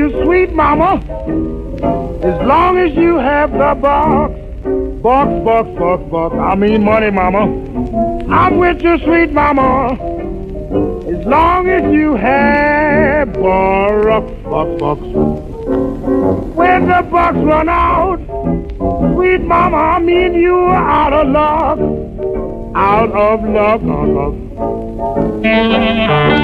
you, sweet mama, as long as you have the box. Box. I mean money, mama. I'm with you, sweet mama, as long as you have box. When the bucks run out, sweet mama, I mean you are out of luck. Out of luck.